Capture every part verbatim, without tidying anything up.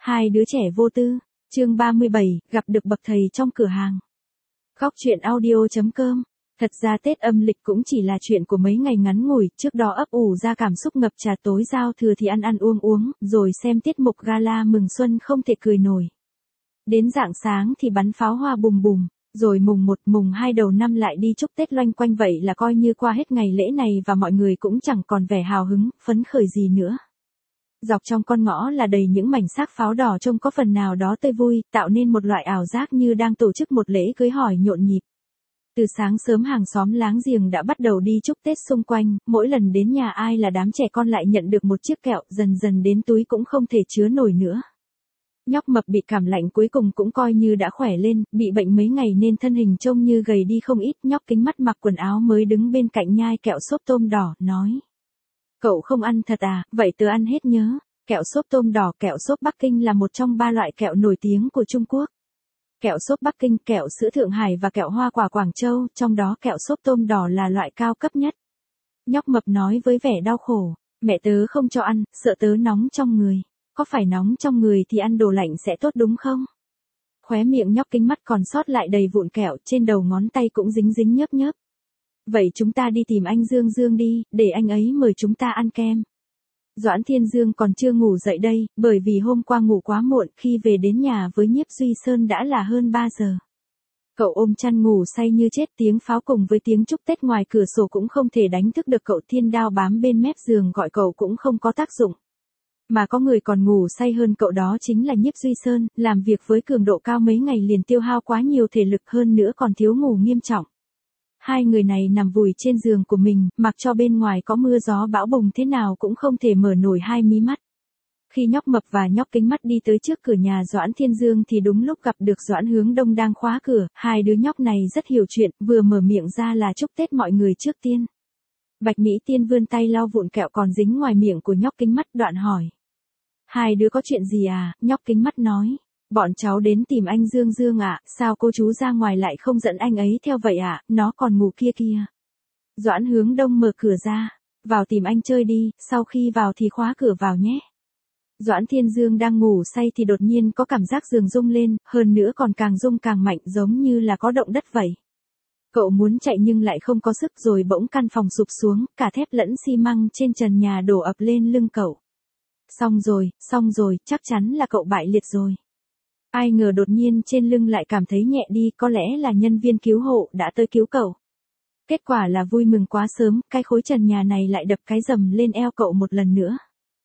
Hai đứa trẻ vô tư, chương ba mươi bảy, gặp được bậc thầy trong cửa hàng. Góc truyện audio.com. Thật ra Tết âm lịch cũng chỉ là chuyện của mấy ngày ngắn ngủi, trước đó ấp ủ ra cảm xúc ngập trà, tối giao thừa thì ăn ăn uống uống, rồi xem tiết mục gala mừng xuân không thể cười nổi. Đến rạng sáng thì bắn pháo hoa bùm bùm, rồi mùng một, mùng hai đầu năm lại đi chúc Tết loanh quanh, vậy là coi như qua hết ngày lễ này và mọi người cũng chẳng còn vẻ hào hứng, phấn khởi gì nữa. Dọc trong con ngõ là đầy những mảnh xác pháo đỏ trông có phần nào đó tươi vui, tạo nên một loại ảo giác như đang tổ chức một lễ cưới hỏi nhộn nhịp. Từ sáng sớm hàng xóm láng giềng đã bắt đầu đi chúc Tết xung quanh, mỗi lần đến nhà ai là đám trẻ con lại nhận được một chiếc kẹo, dần dần đến túi cũng không thể chứa nổi nữa. Nhóc Mập bị cảm lạnh cuối cùng cũng coi như đã khỏe lên, bị bệnh mấy ngày nên thân hình trông như gầy đi không ít. Nhóc Kính Mắt mặc quần áo mới đứng bên cạnh nhai kẹo xốp tôm đỏ, nói: "Cậu không ăn thật à, vậy tớ ăn hết nhớ." Kẹo xốp tôm đỏ, kẹo xốp Bắc Kinh là một trong ba loại kẹo nổi tiếng của Trung Quốc. Kẹo xốp Bắc Kinh, kẹo sữa Thượng Hải và kẹo hoa quả Quảng Châu, trong đó kẹo xốp tôm đỏ là loại cao cấp nhất. Nhóc Mập nói với vẻ đau khổ: "Mẹ tớ không cho ăn, sợ tớ nóng trong người." "Có phải nóng trong người thì ăn đồ lạnh sẽ tốt đúng không?" Khóe miệng Nhóc Kính Mắt còn sót lại đầy vụn kẹo, trên đầu ngón tay cũng dính dính nhớp nhớp. "Vậy chúng ta đi tìm anh Dương Dương đi, để anh ấy mời chúng ta ăn kem." Doãn Thiên Dương còn chưa ngủ dậy đây, bởi vì hôm qua ngủ quá muộn, khi về đến nhà với Nhiếp Duy Sơn đã là hơn ba giờ. Cậu ôm chăn ngủ say như chết, tiếng pháo cùng với tiếng chúc Tết ngoài cửa sổ cũng không thể đánh thức được cậu. Thiên Đao bám bên mép giường gọi cậu cũng không có tác dụng. Mà có người còn ngủ say hơn cậu, đó chính là Nhiếp Duy Sơn, làm việc với cường độ cao mấy ngày liền tiêu hao quá nhiều thể lực, hơn nữa còn thiếu ngủ nghiêm trọng. Hai người này nằm vùi trên giường của mình, mặc cho bên ngoài có mưa gió bão bùng thế nào cũng không thể mở nổi hai mí mắt. Khi Nhóc Mập và Nhóc Kính Mắt đi tới trước cửa nhà Doãn Thiên Dương thì đúng lúc gặp được Doãn Hướng Đông đang khóa cửa. Hai đứa nhóc này rất hiểu chuyện, vừa mở miệng ra là chúc Tết mọi người trước tiên. Bạch Mỹ Tiên vươn tay lau vụn kẹo còn dính ngoài miệng của Nhóc Kính Mắt, đoạn hỏi: "Hai đứa có chuyện gì à?" Nhóc Kính Mắt nói: "Bọn cháu đến tìm anh Dương Dương ạ." "Sao cô chú ra ngoài lại không dẫn anh ấy theo vậy ạ, nó còn ngủ kia kia." Doãn Hướng Đông mở cửa ra: "Vào tìm anh chơi đi, sau khi vào thì khóa cửa vào nhé." Doãn Thiên Dương đang ngủ say thì đột nhiên có cảm giác giường rung lên, hơn nữa còn càng rung càng mạnh, giống như là có động đất vậy. Cậu muốn chạy nhưng lại không có sức, rồi bỗng căn phòng sụp xuống, cả thép lẫn xi măng trên trần nhà đổ ập lên lưng cậu. Xong rồi, xong rồi, chắc chắn là cậu bại liệt rồi. Ai ngờ đột nhiên trên lưng lại cảm thấy nhẹ đi, có lẽ là nhân viên cứu hộ đã tới cứu cậu. Kết quả là vui mừng quá sớm, cái khối trần nhà này lại đập cái rầm lên eo cậu một lần nữa.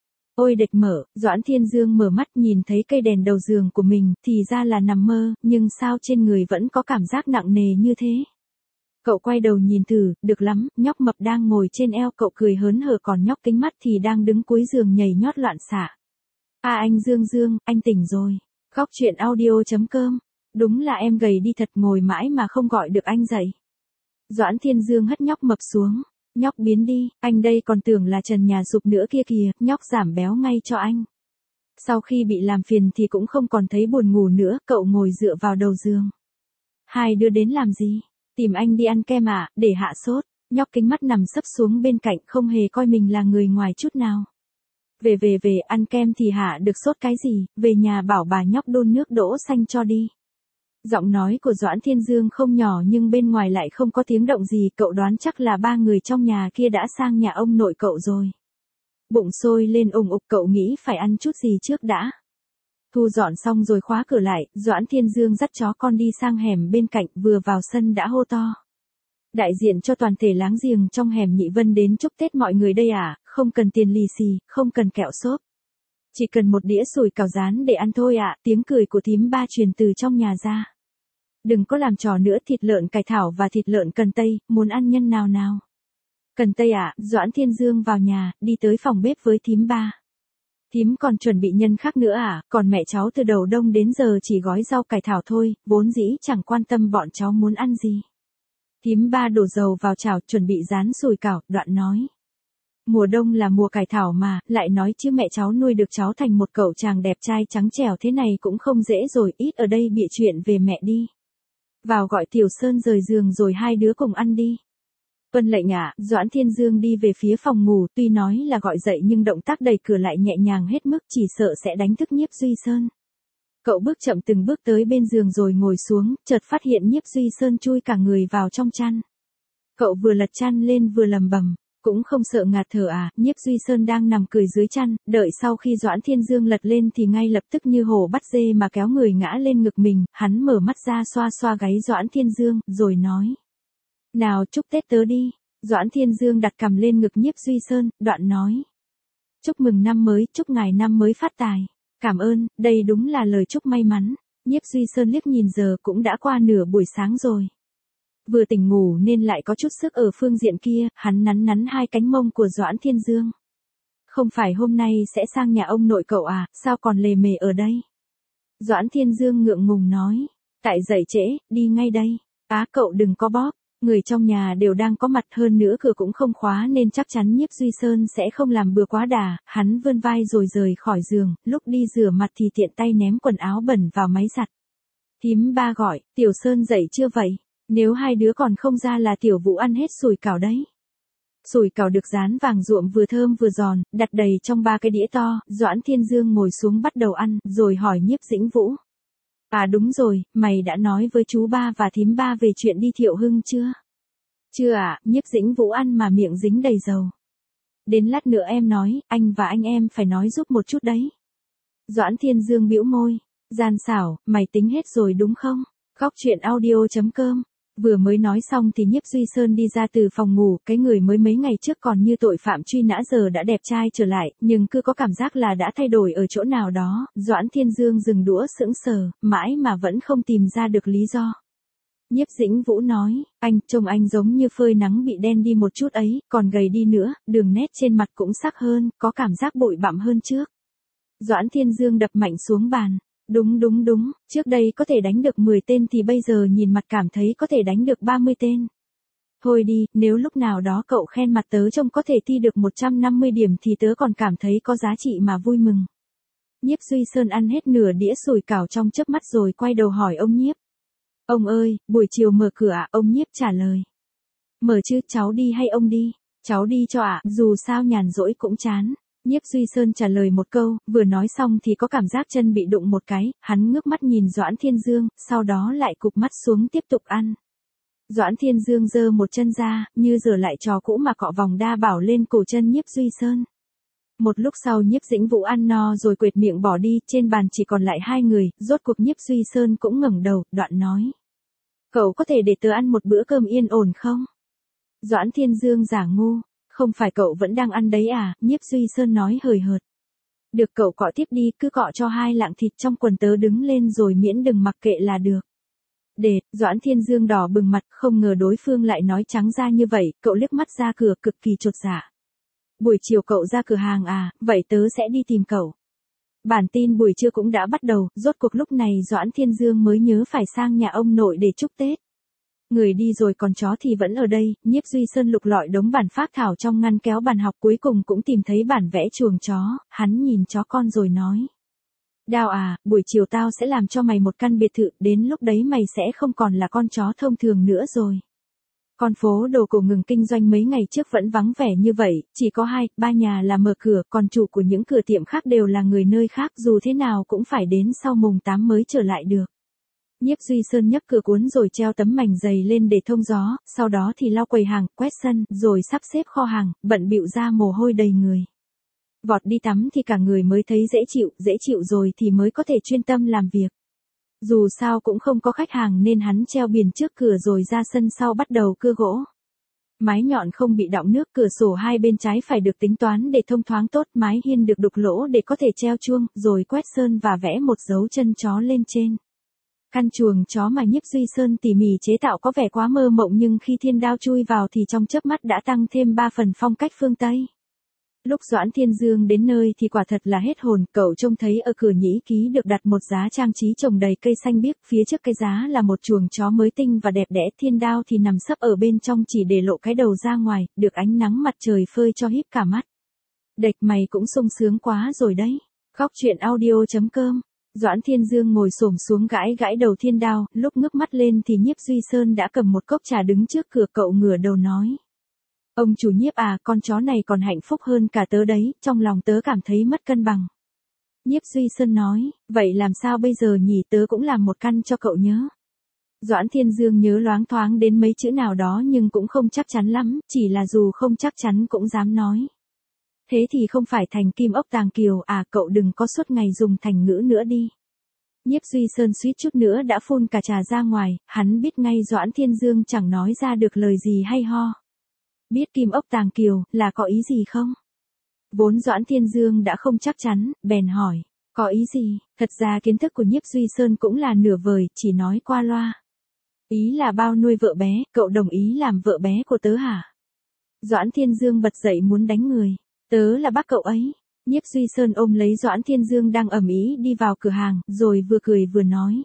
Ôi địch mở, Doãn Thiên Dương mở mắt nhìn thấy cây đèn đầu giường của mình, thì ra là nằm mơ, nhưng sao trên người vẫn có cảm giác nặng nề như thế. Cậu quay đầu nhìn thử, được lắm, Nhóc Mập đang ngồi trên eo cậu cười hớn hở, còn Nhóc Kính Mắt thì đang đứng cuối giường nhảy nhót loạn xạ. "À anh Dương Dương, anh tỉnh rồi." Góc truyện audio.com. "Đúng là em gầy đi thật, ngồi mãi mà không gọi được anh dậy." Doãn Thiên Dương hất Nhóc Mập xuống: "Nhóc biến đi, anh đây còn tưởng là trần nhà sụp nữa kia kìa." Nhóc giảm béo ngay cho anh. Sau khi bị làm phiền thì cũng không còn thấy buồn ngủ nữa, cậu ngồi dựa vào đầu giường. "Hai đứa đến làm gì?" "Tìm anh đi ăn kem à, để hạ sốt." Nhóc Kính Mắt nằm sấp xuống bên cạnh, không hề coi mình là người ngoài chút nào. Về về về, ăn kem thì hạ được sốt cái gì, về nhà bảo bà nhóc đun nước đỗ xanh cho đi." Giọng nói của Doãn Thiên Dương không nhỏ nhưng bên ngoài lại không có tiếng động gì, cậu đoán chắc là ba người trong nhà kia đã sang nhà ông nội cậu rồi. Bụng sôi lên ùng ục, cậu nghĩ phải ăn chút gì trước đã. Thu dọn xong rồi khóa cửa lại, Doãn Thiên Dương dắt chó con đi sang hẻm bên cạnh, vừa vào sân đã hô to: "Đại diện cho toàn thể láng giềng trong hẻm Nhị Vân đến chúc Tết mọi người đây à, không cần tiền lì xì, không cần kẹo xốp. Chỉ cần một đĩa sủi cảo rán để ăn thôi ạ." Tiếng cười của thím Ba truyền từ trong nhà ra. "Đừng có làm trò nữa, thịt lợn cải thảo và thịt lợn cần tây, muốn ăn nhân nào nào?" "Cần tây ạ." Doãn Thiên Dương vào nhà, đi tới phòng bếp với thím Ba. "Thím còn chuẩn bị nhân khác nữa à?" "Còn mẹ cháu từ đầu đông đến giờ chỉ gói rau cải thảo thôi, vốn dĩ chẳng quan tâm bọn cháu muốn ăn gì." Thím Ba đổ dầu vào chảo, chuẩn bị rán sủi cảo, đoạn nói: "Mùa đông là mùa cải thảo mà, lại nói chứ mẹ cháu nuôi được cháu thành một cậu chàng đẹp trai trắng trẻo thế này cũng không dễ rồi, ít ở đây bịa chuyện về mẹ đi. Vào gọi Tiểu Sơn rời giường rồi hai đứa cùng ăn đi." Tuân lệnh ạ. Doãn Thiên Dương đi về phía phòng ngủ, tuy nói là gọi dậy nhưng động tác đẩy cửa lại nhẹ nhàng hết mức, chỉ sợ sẽ đánh thức Nhiếp Duy Sơn. Cậu bước chậm từng bước tới bên giường rồi ngồi xuống, chợt phát hiện Nhiếp Duy Sơn chui cả người vào trong chăn. Cậu vừa lật chăn lên vừa lầm bầm, cũng không sợ ngạt thở à. Nhiếp Duy Sơn đang nằm cười dưới chăn, đợi sau khi Doãn Thiên Dương lật lên thì ngay lập tức như hổ bắt dê mà kéo người ngã lên ngực mình, hắn mở mắt ra xoa xoa gáy Doãn Thiên Dương, rồi nói. Nào chúc Tết tớ đi. Doãn Thiên Dương đặt cằm lên ngực Nhiếp Duy Sơn, đoạn nói. Chúc mừng năm mới, chúc ngài năm mới phát tài. Cảm ơn, đây đúng là lời chúc may mắn. Nhiếp Duy Sơn liếc nhìn giờ cũng đã qua nửa buổi sáng rồi. Vừa tỉnh ngủ nên lại có chút sức ở phương diện kia, hắn nắn nắn hai cánh mông của Doãn Thiên Dương. Không phải hôm nay sẽ sang nhà ông nội cậu à, sao còn lề mề ở đây? Doãn Thiên Dương ngượng ngùng nói. Tại dậy trễ, đi ngay đây. Á cậu đừng có bóp. Người trong nhà đều đang có mặt, hơn nữa cửa cũng không khóa nên chắc chắn Nhiếp Duy Sơn sẽ không làm bừa quá đà. Hắn vươn vai rồi rời khỏi giường, lúc đi rửa mặt thì tiện tay ném quần áo bẩn vào máy giặt. Thím ba gọi, Tiểu Sơn dậy chưa vậy? Nếu hai đứa còn không ra là Tiểu Vũ ăn hết sủi cảo đấy. Sủi cảo được rán vàng ruộm vừa thơm vừa giòn, đặt đầy trong ba cái đĩa to. Doãn Thiên Dương ngồi xuống bắt đầu ăn, rồi hỏi Nhiếp Dĩnh Vũ. À đúng rồi, mày đã nói với chú ba và thím ba về chuyện đi Thiệu Hưng chưa? Chưa ạ. À, Nhiếp Dĩnh Vũ ăn mà miệng dính đầy dầu. Đến lát nữa em nói, anh và anh em phải nói giúp một chút đấy. Doãn Thiên Dương bĩu môi. Gian xảo, mày tính hết rồi đúng không? Góc truyện audio chấm com. Vừa mới nói xong thì Nhiếp Duy Sơn đi ra từ phòng ngủ, cái người mới mấy ngày trước còn như tội phạm truy nã giờ đã đẹp trai trở lại, nhưng cứ có cảm giác là đã thay đổi ở chỗ nào đó. Doãn Thiên Dương dừng đũa sững sờ, mãi mà vẫn không tìm ra được lý do. Nhiếp Dĩnh Vũ nói, anh, trông anh giống như phơi nắng bị đen đi một chút ấy, còn gầy đi nữa, đường nét trên mặt cũng sắc hơn, có cảm giác bụi bặm hơn trước. Doãn Thiên Dương đập mạnh xuống bàn. Đúng đúng đúng, trước đây có thể đánh được mười tên thì bây giờ nhìn mặt cảm thấy có thể đánh được ba mươi tên. Thôi đi, nếu lúc nào đó cậu khen mặt tớ trông có thể thi được một trăm năm mươi điểm thì tớ còn cảm thấy có giá trị mà vui mừng. Nhiếp Duy Sơn ăn hết nửa đĩa sủi cảo trong chớp mắt rồi quay đầu hỏi ông Nhiếp. Ông ơi, buổi chiều mở cửa ạ? À? Ông Nhiếp trả lời. Mở chứ, cháu đi hay ông đi? Cháu đi cho ạ, à, dù sao nhàn rỗi cũng chán. Nhiếp Duy Sơn trả lời một câu, vừa nói xong thì có cảm giác chân bị đụng một cái, hắn ngước mắt nhìn Doãn Thiên Dương, sau đó lại cụp mắt xuống tiếp tục ăn. Doãn Thiên Dương giơ một chân ra, như giở lại trò cũ mà cọ vòng đa bảo lên cổ chân Nhiếp Duy Sơn. Một lúc sau Nhiếp Dĩnh Vũ ăn no rồi quệt miệng bỏ đi, trên bàn chỉ còn lại hai người, rốt cuộc Nhiếp Duy Sơn cũng ngẩng đầu, đoạn nói. Cậu có thể để tớ ăn một bữa cơm yên ổn không? Doãn Thiên Dương giả ngu. Không phải cậu vẫn đang ăn đấy à? Nhiếp Duy Sơn nói hời hợt. Được, cậu cọ tiếp đi, cứ cọ cho hai lạng thịt trong quần tớ đứng lên rồi miễn đừng mặc kệ là được. Để, Doãn Thiên Dương đỏ bừng mặt, không ngờ đối phương lại nói trắng ra như vậy, cậu liếc mắt ra cửa cực kỳ chột dạ. Buổi chiều cậu ra cửa hàng à, vậy tớ sẽ đi tìm cậu. Bản tin buổi trưa cũng đã bắt đầu, rốt cuộc lúc này Doãn Thiên Dương mới nhớ phải sang nhà ông nội để chúc Tết. Người đi rồi còn chó thì vẫn ở đây. Nhiếp Duy Sơn lục lọi đống bản phác thảo trong ngăn kéo bàn học, cuối cùng cũng tìm thấy bản vẽ chuồng chó, hắn nhìn chó con rồi nói. Đào à, buổi chiều tao sẽ làm cho mày một căn biệt thự, đến lúc đấy mày sẽ không còn là con chó thông thường nữa rồi. Con phố đồ cổ ngừng kinh doanh mấy ngày trước vẫn vắng vẻ như vậy, chỉ có hai, ba nhà là mở cửa, còn chủ của những cửa tiệm khác đều là người nơi khác, dù thế nào cũng phải đến sau mùng tám mới trở lại được. Nhiếp Duy Sơn nhấc cửa cuốn rồi treo tấm mảnh dày lên để thông gió, sau đó thì lau quầy hàng, quét sân, rồi sắp xếp kho hàng, bận bịu ra mồ hôi đầy người. Vọt đi tắm thì cả người mới thấy dễ chịu, dễ chịu rồi thì mới có thể chuyên tâm làm việc. Dù sao cũng không có khách hàng nên hắn treo biển trước cửa rồi ra sân sau bắt đầu cưa gỗ. Mái nhọn không bị đọng nước, cửa sổ hai bên trái phải được tính toán để thông thoáng tốt, mái hiên được đục lỗ để có thể treo chuông, rồi quét sơn và vẽ một dấu chân chó lên trên. Căn chuồng chó mà Nhiếp Duy Sơn tỉ mỉ chế tạo có vẻ quá mơ mộng, nhưng khi thiên đao chui vào thì trong chớp mắt đã tăng thêm ba phần phong cách phương Tây. Lúc Doãn Thiên Dương đến nơi thì quả thật là hết hồn, cậu trông thấy ở cửa nhĩ ký được đặt một giá trang trí trồng đầy cây xanh biếc, phía trước cái giá là một chuồng chó mới tinh và đẹp đẽ, thiên đao thì nằm sấp ở bên trong chỉ để lộ cái đầu ra ngoài, được ánh nắng mặt trời phơi cho híp cả mắt. Đệch mày cũng sung sướng quá rồi đấy. Góc truyện audio chấm com. Doãn Thiên Dương ngồi xổm xuống gãi gãi đầu thiên đao, lúc ngước mắt lên thì Nhiếp Duy Sơn đã cầm một cốc trà đứng trước cửa, cậu ngửa đầu nói. Ông chủ Nhiếp à, con chó này còn hạnh phúc hơn cả tớ đấy, trong lòng tớ cảm thấy mất cân bằng. Nhiếp Duy Sơn nói, vậy làm sao bây giờ nhỉ, tớ cũng làm một căn cho cậu nhớ. Doãn Thiên Dương nhớ loáng thoáng đến mấy chữ nào đó nhưng cũng không chắc chắn lắm, chỉ là dù không chắc chắn cũng dám nói. Thế thì không phải thành Kim Ốc Tàng Kiều à, cậu đừng có suốt ngày dùng thành ngữ nữa đi. Nhiếp Duy Sơn suýt chút nữa đã phun cả trà ra ngoài, hắn biết ngay Doãn Thiên Dương chẳng nói ra được lời gì hay ho. Biết Kim Ốc Tàng Kiều là có ý gì không? Vốn Doãn Thiên Dương đã không chắc chắn, bèn hỏi, có ý gì? Thật ra kiến thức của Nhiếp Duy Sơn cũng là nửa vời, chỉ nói qua loa. Ý là bao nuôi vợ bé, cậu đồng ý làm vợ bé của tớ hả? Doãn Thiên Dương bật dậy muốn đánh người. Tớ là bác cậu ấy. Nhiếp Duy Sơn ôm lấy Doãn Thiên Dương đang ầm ĩ đi vào cửa hàng, rồi vừa cười vừa nói.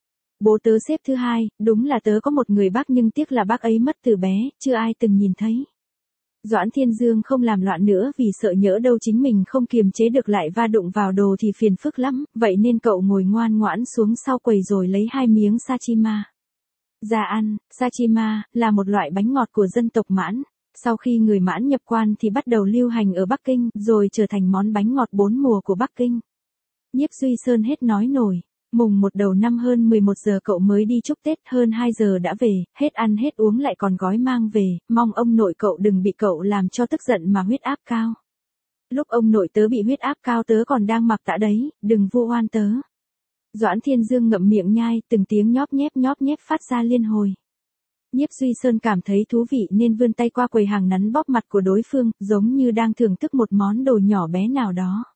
Bố tớ xếp thứ hai, đúng là tớ có một người bác nhưng tiếc là bác ấy mất từ bé, chưa ai từng nhìn thấy. Doãn Thiên Dương không làm loạn nữa vì sợ nhỡ đâu chính mình không kiềm chế được lại va đụng vào đồ thì phiền phức lắm, vậy nên cậu ngồi ngoan ngoãn xuống sau quầy rồi lấy hai miếng Sachima ra ăn. Sachima là một loại bánh ngọt của dân tộc Mãn. Sau khi người Mãn nhập quan thì bắt đầu lưu hành ở Bắc Kinh, rồi trở thành món bánh ngọt bốn mùa của Bắc Kinh. Nhiếp Duy Sơn hết nói nổi. Mùng một đầu năm hơn mười một giờ cậu mới đi chúc Tết, hơn hai giờ đã về, hết ăn hết uống lại còn gói mang về, mong ông nội cậu đừng bị cậu làm cho tức giận mà huyết áp cao. Lúc ông nội tớ bị huyết áp cao tớ còn đang mặc tạ đấy, đừng vu oan tớ. Doãn Thiên Dương ngậm miệng nhai, từng tiếng nhóp nhép nhóp nhép phát ra liên hồi. Nhiếp Duy Sơn cảm thấy thú vị nên vươn tay qua quầy hàng nắn bóp mặt của đối phương, giống như đang thưởng thức một món đồ nhỏ bé nào đó.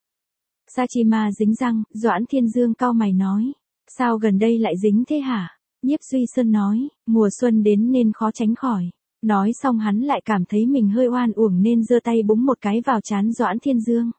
Sachima dính răng, Doãn Thiên Dương cau mày nói. Sao gần đây lại dính thế hả? Nhiếp Duy Sơn nói, mùa xuân đến nên khó tránh khỏi. Nói xong hắn lại cảm thấy mình hơi oan uổng nên giơ tay búng một cái vào trán Doãn Thiên Dương.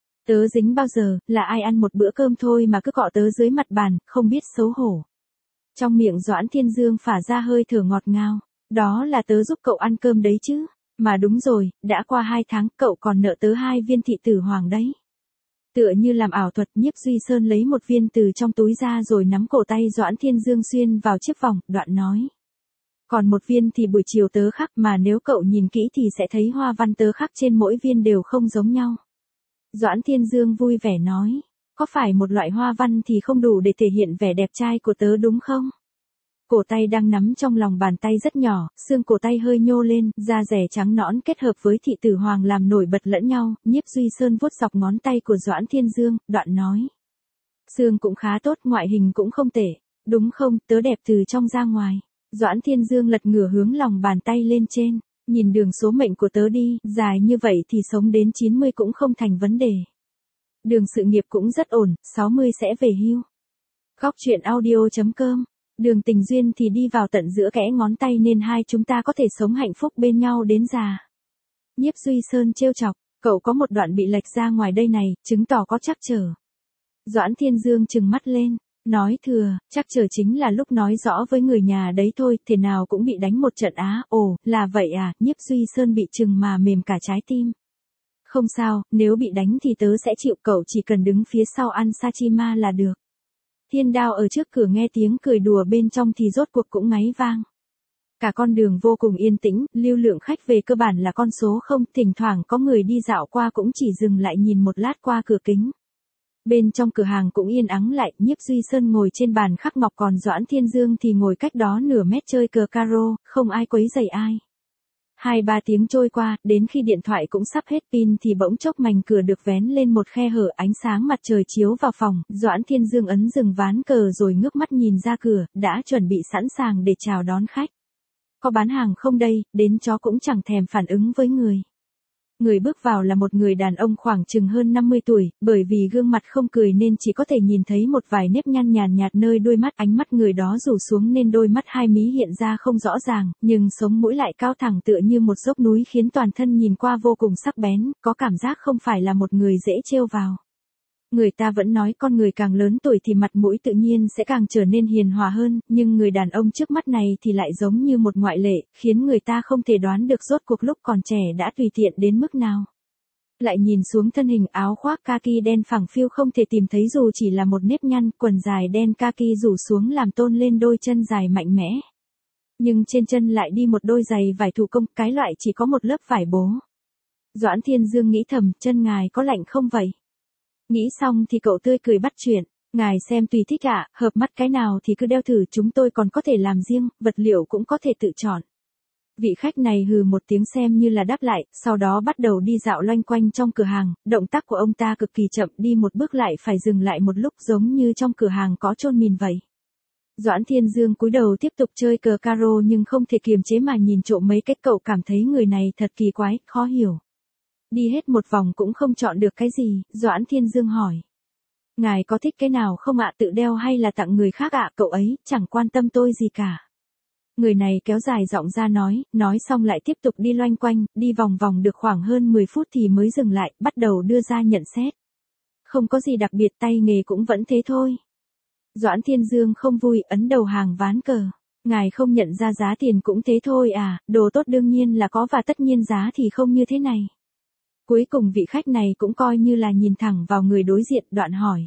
Tớ dính bao giờ, là ai ăn một bữa cơm thôi mà cứ cọ tớ dưới mặt bàn, không biết xấu hổ. Trong miệng Doãn Thiên Dương phả ra hơi thở ngọt ngào. Đó là tớ giúp cậu ăn cơm đấy chứ. Mà đúng rồi, đã qua hai tháng cậu còn nợ tớ hai viên thị tử hoàng đấy. Tựa như làm ảo thuật, Nhiếp Duy Sơn lấy một viên từ trong túi ra rồi nắm cổ tay Doãn Thiên Dương xuyên vào chiếc vòng, đoạn nói. Còn một viên thì buổi chiều tớ khắc, mà nếu cậu nhìn kỹ thì sẽ thấy hoa văn tớ khắc trên mỗi viên đều không giống nhau. Doãn Thiên Dương vui vẻ nói. Có phải một loại hoa văn thì không đủ để thể hiện vẻ đẹp trai của tớ đúng không? Cổ tay đang nắm trong lòng bàn tay rất nhỏ, xương cổ tay hơi nhô lên, da rẻ trắng nõn kết hợp với thị tử hoàng làm nổi bật lẫn nhau. Nhiếp Duy Sơn vuốt dọc ngón tay của Doãn Thiên Dương, đoạn nói. Xương cũng khá tốt, ngoại hình cũng không tệ. Đúng không, tớ đẹp từ trong ra ngoài. Doãn Thiên Dương lật ngửa hướng lòng bàn tay lên trên. Nhìn đường số mệnh của tớ đi, dài như vậy thì sống đến chín mươi cũng không thành vấn đề. Đường sự nghiệp cũng rất ổn, sáu mươi sẽ về hưu. Góc truyện audio chấm com. Đường tình duyên thì đi vào tận giữa kẽ ngón tay nên hai chúng ta có thể sống hạnh phúc bên nhau đến già. Nhiếp Duy Sơn trêu chọc, cậu có một đoạn bị lệch ra ngoài đây này, chứng tỏ có trắc trở. Doãn Thiên Dương trừng mắt lên, nói thừa, trắc trở chính là lúc nói rõ với người nhà đấy thôi, thế nào cũng bị đánh một trận á, ồ, là vậy à, Nhiếp Duy Sơn bị trừng mà mềm cả trái tim. Không sao, nếu bị đánh thì tớ sẽ chịu, cậu chỉ cần đứng phía sau ăn Sachima là được. Thiên Đao ở trước cửa nghe tiếng cười đùa bên trong thì rốt cuộc cũng ngáy vang. Cả con đường vô cùng yên tĩnh, lưu lượng khách về cơ bản là con số không, thỉnh thoảng có người đi dạo qua cũng chỉ dừng lại nhìn một lát qua cửa kính. Bên trong cửa hàng cũng yên ắng lại, Nhiếp Duy Sơn ngồi trên bàn khắc ngọc còn Doãn Thiên Dương thì ngồi cách đó nửa mét chơi cờ caro, không ai quấy rầy ai. Hai ba tiếng trôi qua, đến khi điện thoại cũng sắp hết pin thì bỗng chốc mảnh cửa được vén lên một khe hở, ánh sáng mặt trời chiếu vào phòng, Doãn Thiên Dương ấn dừng ván cờ rồi ngước mắt nhìn ra cửa, đã chuẩn bị sẵn sàng để chào đón khách. Có bán hàng không đây, đến chó cũng chẳng thèm phản ứng với người. Người bước vào là một người đàn ông khoảng chừng hơn năm mươi tuổi, bởi vì gương mặt không cười nên chỉ có thể nhìn thấy một vài nếp nhăn nhàn nhạt nơi đôi mắt, ánh mắt người đó rủ xuống nên đôi mắt hai mí hiện ra không rõ ràng, nhưng sống mũi lại cao thẳng tựa như một dốc núi khiến toàn thân nhìn qua vô cùng sắc bén, có cảm giác không phải là một người dễ trêu vào. Người ta vẫn nói con người càng lớn tuổi thì mặt mũi tự nhiên sẽ càng trở nên hiền hòa hơn, nhưng người đàn ông trước mắt này thì lại giống như một ngoại lệ, khiến người ta không thể đoán được rốt cuộc lúc còn trẻ đã tùy tiện đến mức nào. Lại nhìn xuống thân hình, áo khoác kaki đen phẳng phiu không thể tìm thấy dù chỉ là một nếp nhăn, quần dài đen kaki rủ xuống làm tôn lên đôi chân dài mạnh mẽ. Nhưng trên chân lại đi một đôi giày vải thủ công, cái loại chỉ có một lớp vải bố. Doãn Thiên Dương nghĩ thầm, chân ngài có lạnh không vậy? Nghĩ xong thì cậu tươi cười bắt chuyện, ngài xem tùy thích ạ, hợp mắt cái nào thì cứ đeo thử, chúng tôi còn có thể làm riêng, vật liệu cũng có thể tự chọn. Vị khách này hừ một tiếng xem như là đáp lại, sau đó bắt đầu đi dạo loanh quanh trong cửa hàng, động tác của ông ta cực kỳ chậm, đi một bước lại phải dừng lại một lúc, giống như trong cửa hàng có chôn mìn vậy. Doãn Thiên Dương cúi đầu tiếp tục chơi cờ caro nhưng không thể kiềm chế mà nhìn trộm mấy cái, cậu cảm thấy người này thật kỳ quái, khó hiểu. Đi hết một vòng cũng không chọn được cái gì, Doãn Thiên Dương hỏi. Ngài có thích cái nào không ạ, tự đeo hay là tặng người khác ạ, cậu ấy chẳng quan tâm tôi gì cả. Người này kéo dài giọng ra nói, nói xong lại tiếp tục đi loanh quanh, đi vòng vòng được khoảng hơn mười phút thì mới dừng lại, bắt đầu đưa ra nhận xét. Không có gì đặc biệt, tay nghề cũng vẫn thế thôi. Doãn Thiên Dương không vui, ấn đầu hàng ván cờ. Ngài không nhận ra giá tiền cũng thế thôi à, đồ tốt đương nhiên là có và tất nhiên giá thì không như thế này. Cuối cùng vị khách này cũng coi như là nhìn thẳng vào người đối diện, đoạn hỏi.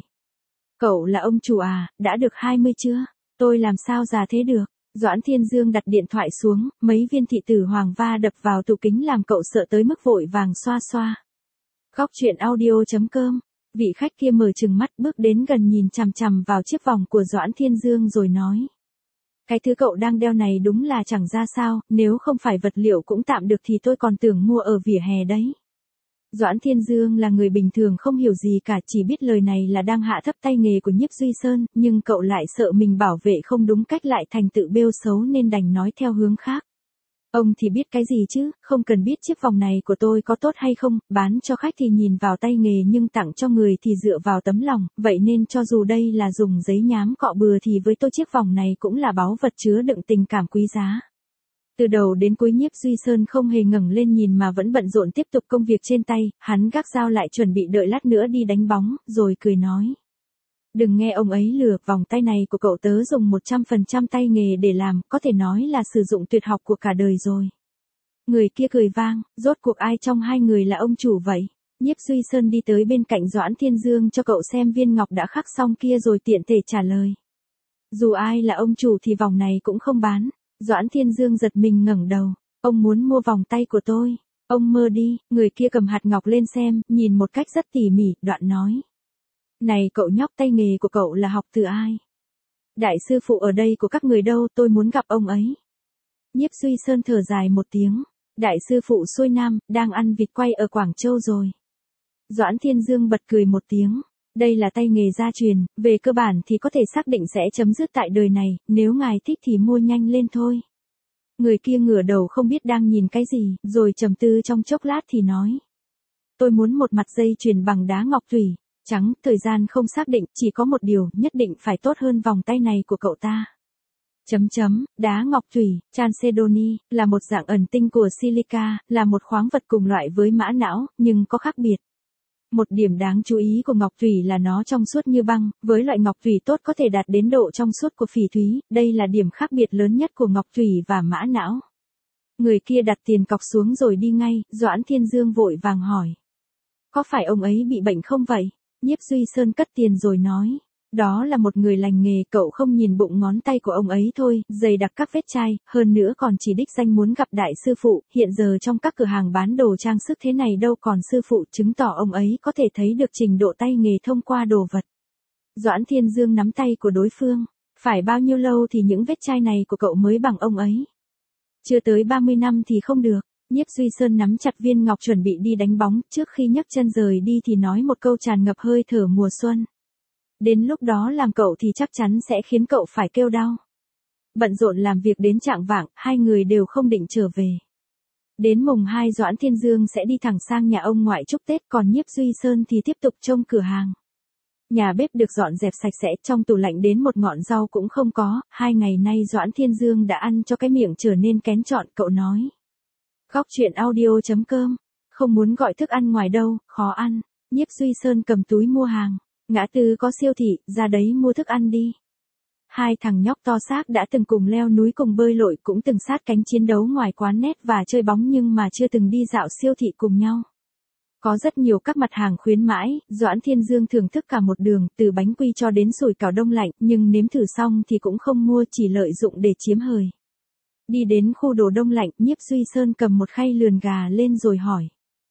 Cậu là ông chủ à, đã được hai mươi chưa? Tôi làm sao già thế được? Doãn Thiên Dương đặt điện thoại xuống, mấy viên thị tử hoàng va đập vào tủ kính làm cậu sợ tới mức vội vàng xoa xoa. Góc truyện audio chấm com. Vị khách kia mở trừng mắt bước đến gần nhìn chằm chằm vào chiếc vòng của Doãn Thiên Dương rồi nói. Cái thứ cậu đang đeo này đúng là chẳng ra sao, nếu không phải vật liệu cũng tạm được thì tôi còn tưởng mua ở vỉa hè đấy. Doãn Thiên Dương là người bình thường không hiểu gì cả, chỉ biết lời này là đang hạ thấp tay nghề của Nhiếp Duy Sơn, nhưng cậu lại sợ mình bảo vệ không đúng cách lại thành tự bêu xấu nên đành nói theo hướng khác. Ông thì biết cái gì chứ, không cần biết chiếc vòng này của tôi có tốt hay không, bán cho khách thì nhìn vào tay nghề nhưng tặng cho người thì dựa vào tấm lòng, vậy nên cho dù đây là dùng giấy nhám cọ bừa thì với tôi chiếc vòng này cũng là báu vật chứa đựng tình cảm quý giá. Từ đầu đến cuối Nhiếp Duy Sơn không hề ngẩng lên nhìn mà vẫn bận rộn tiếp tục công việc trên tay, hắn gác dao lại chuẩn bị đợi lát nữa đi đánh bóng, rồi cười nói. Đừng nghe ông ấy lừa, vòng tay này của cậu tớ dùng một trăm phần trăm tay nghề để làm, có thể nói là sử dụng tuyệt học của cả đời rồi. Người kia cười vang, rốt cuộc ai trong hai người là ông chủ vậy? Nhiếp Duy Sơn đi tới bên cạnh Doãn Thiên Dương cho cậu xem viên ngọc đã khắc xong kia rồi tiện thể trả lời. Dù ai là ông chủ thì vòng này cũng không bán. Doãn Thiên Dương giật mình ngẩng đầu, ông muốn mua vòng tay của tôi, ông mơ đi, người kia cầm hạt ngọc lên xem, nhìn một cách rất tỉ mỉ, đoạn nói. Này cậu nhóc, tay nghề của cậu là học từ ai? Đại sư phụ ở đây của các người đâu, tôi muốn gặp ông ấy. Nhiếp Duy Sơn thở dài một tiếng, đại sư phụ xuôi nam, đang ăn vịt quay ở Quảng Châu rồi. Doãn Thiên Dương bật cười một tiếng. Đây là tay nghề gia truyền, về cơ bản thì có thể xác định sẽ chấm dứt tại đời này, nếu ngài thích thì mua nhanh lên thôi. Người kia ngửa đầu không biết đang nhìn cái gì, rồi trầm tư trong chốc lát thì nói. Tôi muốn một mặt dây chuyền bằng đá ngọc thủy, trắng, thời gian không xác định, chỉ có một điều, nhất định phải tốt hơn vòng tay này của cậu ta. Chấm chấm, đá ngọc thủy, chalcedony, là một dạng ẩn tinh của silica, là một khoáng vật cùng loại với mã não, nhưng có khác biệt. Một điểm đáng chú ý của ngọc thủy là nó trong suốt như băng, với loại ngọc thủy tốt có thể đạt đến độ trong suốt của phỉ thúy, đây là điểm khác biệt lớn nhất của ngọc thủy và mã não. Người kia đặt tiền cọc xuống rồi đi ngay, Doãn Thiên Dương vội vàng hỏi. Có phải ông ấy bị bệnh không vậy? Nhiếp Duy Sơn cất tiền rồi nói. Đó là một người lành nghề, cậu không nhìn bụng ngón tay của ông ấy thôi, dày đặc các vết chai, hơn nữa còn chỉ đích danh muốn gặp đại sư phụ, hiện giờ trong các cửa hàng bán đồ trang sức thế này đâu còn sư phụ, chứng tỏ ông ấy có thể thấy được trình độ tay nghề thông qua đồ vật. Doãn Thiên Dương nắm tay của đối phương, phải bao nhiêu lâu thì những vết chai này của cậu mới bằng ông ấy? Chưa tới ba mươi năm thì không được. Nhiếp Duy Sơn nắm chặt viên ngọc chuẩn bị đi đánh bóng, trước khi nhấc chân rời đi thì nói một câu tràn ngập hơi thở mùa xuân. Đến lúc đó làm cậu thì chắc chắn sẽ khiến cậu phải kêu đau. Bận rộn làm việc đến chạng vạng, hai người đều không định trở về. Đến mùng hai Doãn Thiên Dương sẽ đi thẳng sang nhà ông ngoại chúc Tết, còn Nhiếp Duy Sơn thì tiếp tục trông cửa hàng. Nhà bếp được dọn dẹp sạch sẽ, trong tủ lạnh đến một ngọn rau cũng không có, hai ngày nay Doãn Thiên Dương đã ăn cho cái miệng trở nên kén chọn, cậu nói. Góc truyện audio chấm com, không muốn gọi thức ăn ngoài đâu, khó ăn. Nhiếp Duy Sơn cầm túi mua hàng. Ngã tư có siêu thị, ra đấy mua thức ăn đi. Hai thằng nhóc to xác đã từng cùng leo núi cùng bơi lội, cũng từng sát cánh chiến đấu ngoài quán net và chơi bóng nhưng mà chưa từng đi dạo siêu thị cùng nhau. Có rất nhiều các mặt hàng khuyến mãi, Doãn Thiên Dương thưởng thức cả một đường, từ bánh quy cho đến sủi cảo đông lạnh, nhưng nếm thử xong thì cũng không mua, chỉ lợi dụng để chiếm hời. Đi đến khu đồ đông lạnh, Nhiếp Duy Sơn cầm một khay lườn gà lên rồi hỏi.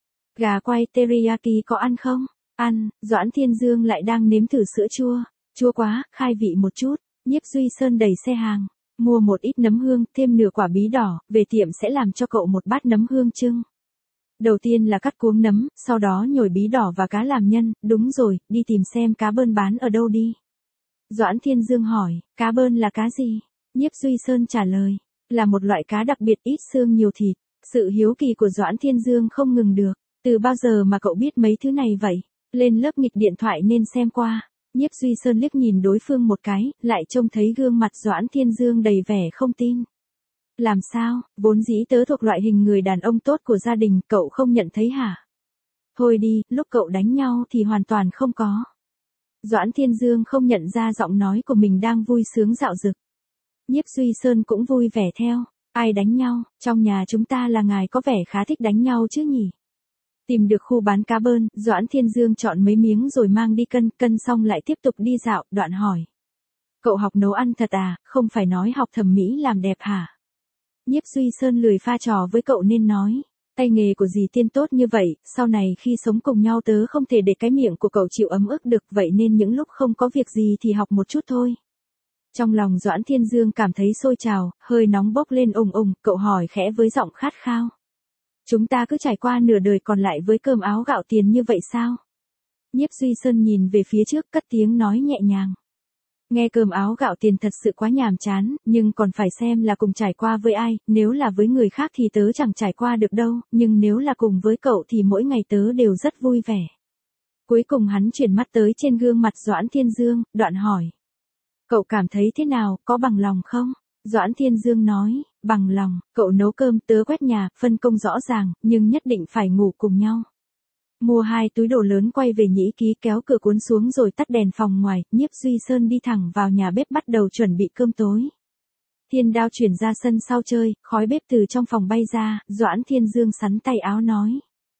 Gà quay teriyaki có ăn không? Ăn, Doãn Thiên Dương lại đang nếm thử sữa chua. Chua quá, khai vị một chút. Nhiếp Duy Sơn đẩy xe hàng, mua một ít nấm hương, thêm nửa quả bí đỏ, về tiệm sẽ làm cho cậu một bát nấm hương trưng. Đầu tiên là cắt cuống nấm, sau đó nhồi bí đỏ và cá làm nhân, đúng rồi, đi tìm xem cá bơn bán ở đâu đi. Doãn Thiên Dương hỏi, cá bơn là cá gì? Nhiếp Duy Sơn trả lời, là một loại cá đặc biệt ít xương nhiều thịt. Sự hiếu kỳ của Doãn Thiên Dương không ngừng được, từ bao giờ mà cậu biết mấy thứ này vậy? Lên lớp nghịch điện thoại nên xem qua. Nhiếp Duy Sơn liếc nhìn đối phương một cái, lại trông thấy gương mặt Doãn Thiên Dương đầy vẻ không tin. Làm sao, vốn dĩ tớ thuộc loại hình người đàn ông tốt của gia đình, cậu không nhận thấy hả? Thôi đi, lúc cậu đánh nhau thì hoàn toàn không có. Doãn Thiên Dương không nhận ra giọng nói của mình đang vui sướng dạo dực. Nhiếp Duy Sơn cũng vui vẻ theo. Ai đánh nhau, trong nhà chúng ta là ngài có vẻ khá thích đánh nhau chứ nhỉ? Tìm được khu bán cá bơn, Doãn Thiên Dương chọn mấy miếng rồi mang đi cân, cân xong lại tiếp tục đi dạo, đoạn hỏi. Cậu học nấu ăn thật à, không phải nói học thẩm mỹ làm đẹp hả? Nhiếp Duy Sơn lười pha trò với cậu nên nói. Tay nghề của dì Tiên tốt như vậy, sau này khi sống cùng nhau tớ không thể để cái miệng của cậu chịu ấm ức được, vậy nên những lúc không có việc gì thì học một chút thôi. Trong lòng Doãn Thiên Dương cảm thấy sôi trào, hơi nóng bốc lên ùng ùng, cậu hỏi khẽ với giọng khát khao. Chúng ta cứ trải qua nửa đời còn lại với cơm áo gạo tiền như vậy sao? Nhiếp Duy Sơn nhìn về phía trước cất tiếng nói nhẹ nhàng. Nghe cơm áo gạo tiền thật sự quá nhàm chán, nhưng còn phải xem là cùng trải qua với ai, nếu là với người khác thì tớ chẳng trải qua được đâu, nhưng nếu là cùng với cậu thì mỗi ngày tớ đều rất vui vẻ. Cuối cùng hắn chuyển mắt tới trên gương mặt Doãn Thiên Dương, đoạn hỏi. Cậu cảm thấy thế nào, có bằng lòng không? Doãn Thiên Dương nói, bằng lòng, cậu nấu cơm tớ quét nhà, phân công rõ ràng, nhưng nhất định phải ngủ cùng nhau. Mua hai túi đồ lớn quay về nhĩ ký kéo cửa cuốn xuống rồi tắt đèn phòng ngoài, Nhiếp Duy Sơn đi thẳng vào nhà bếp bắt đầu chuẩn bị cơm tối. Thiên Đao chuyển ra sân sau chơi, khói bếp từ trong phòng bay ra, Doãn Thiên Dương sắn tay áo nói.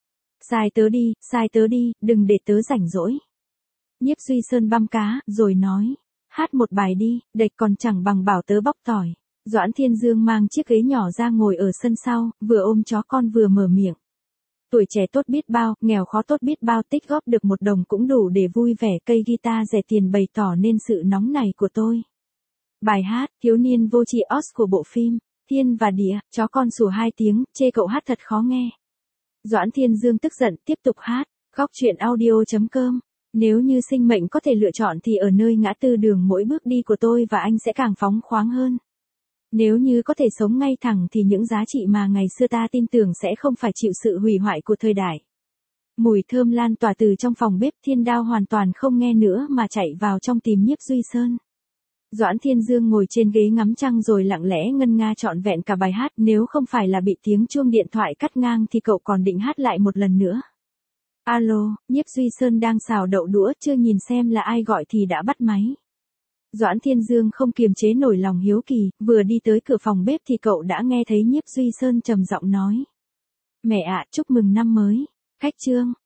Sai tớ đi, sai tớ đi, đừng để tớ rảnh rỗi. Nhiếp Duy Sơn băm cá, rồi nói. Hát một bài đi, đệch còn chẳng bằng bảo tớ bóc tỏi. Doãn Thiên Dương mang chiếc ghế nhỏ ra ngồi ở sân sau, vừa ôm chó con vừa mở miệng. Tuổi trẻ tốt biết bao, nghèo khó tốt biết bao, tích góp được một đồng cũng đủ để vui vẻ, cây guitar rẻ tiền bày tỏ nên sự nóng này của tôi. Bài hát, thiếu niên vô tri Oz của bộ phim, Thiên và Địa, chó con sủa hai tiếng, chê cậu hát thật khó nghe. Doãn Thiên Dương tức giận, tiếp tục hát, góc truyện audio chấm com. Nếu như sinh mệnh có thể lựa chọn thì ở nơi ngã tư đường mỗi bước đi của tôi và anh sẽ càng phóng khoáng hơn. Nếu như có thể sống ngay thẳng thì những giá trị mà ngày xưa ta tin tưởng sẽ không phải chịu sự hủy hoại của thời đại. Mùi thơm lan tỏa từ trong phòng bếp, Thiên Đao hoàn toàn không nghe nữa mà chạy vào trong tìm Nhiếp Duy Sơn. Doãn Thiên Dương ngồi trên ghế ngắm trăng rồi lặng lẽ ngân nga trọn vẹn cả bài hát, nếu không phải là bị tiếng chuông điện thoại cắt ngang thì cậu còn định hát lại một lần nữa. Alo, Nhiếp Duy Sơn đang xào đậu đũa, chưa nhìn xem là ai gọi thì đã bắt máy. Doãn Thiên Dương không kiềm chế nổi lòng hiếu kỳ, vừa đi tới cửa phòng bếp thì cậu đã nghe thấy Nhiếp Duy Sơn trầm giọng nói. Mẹ ạ, chúc mừng năm mới. Khách Trương,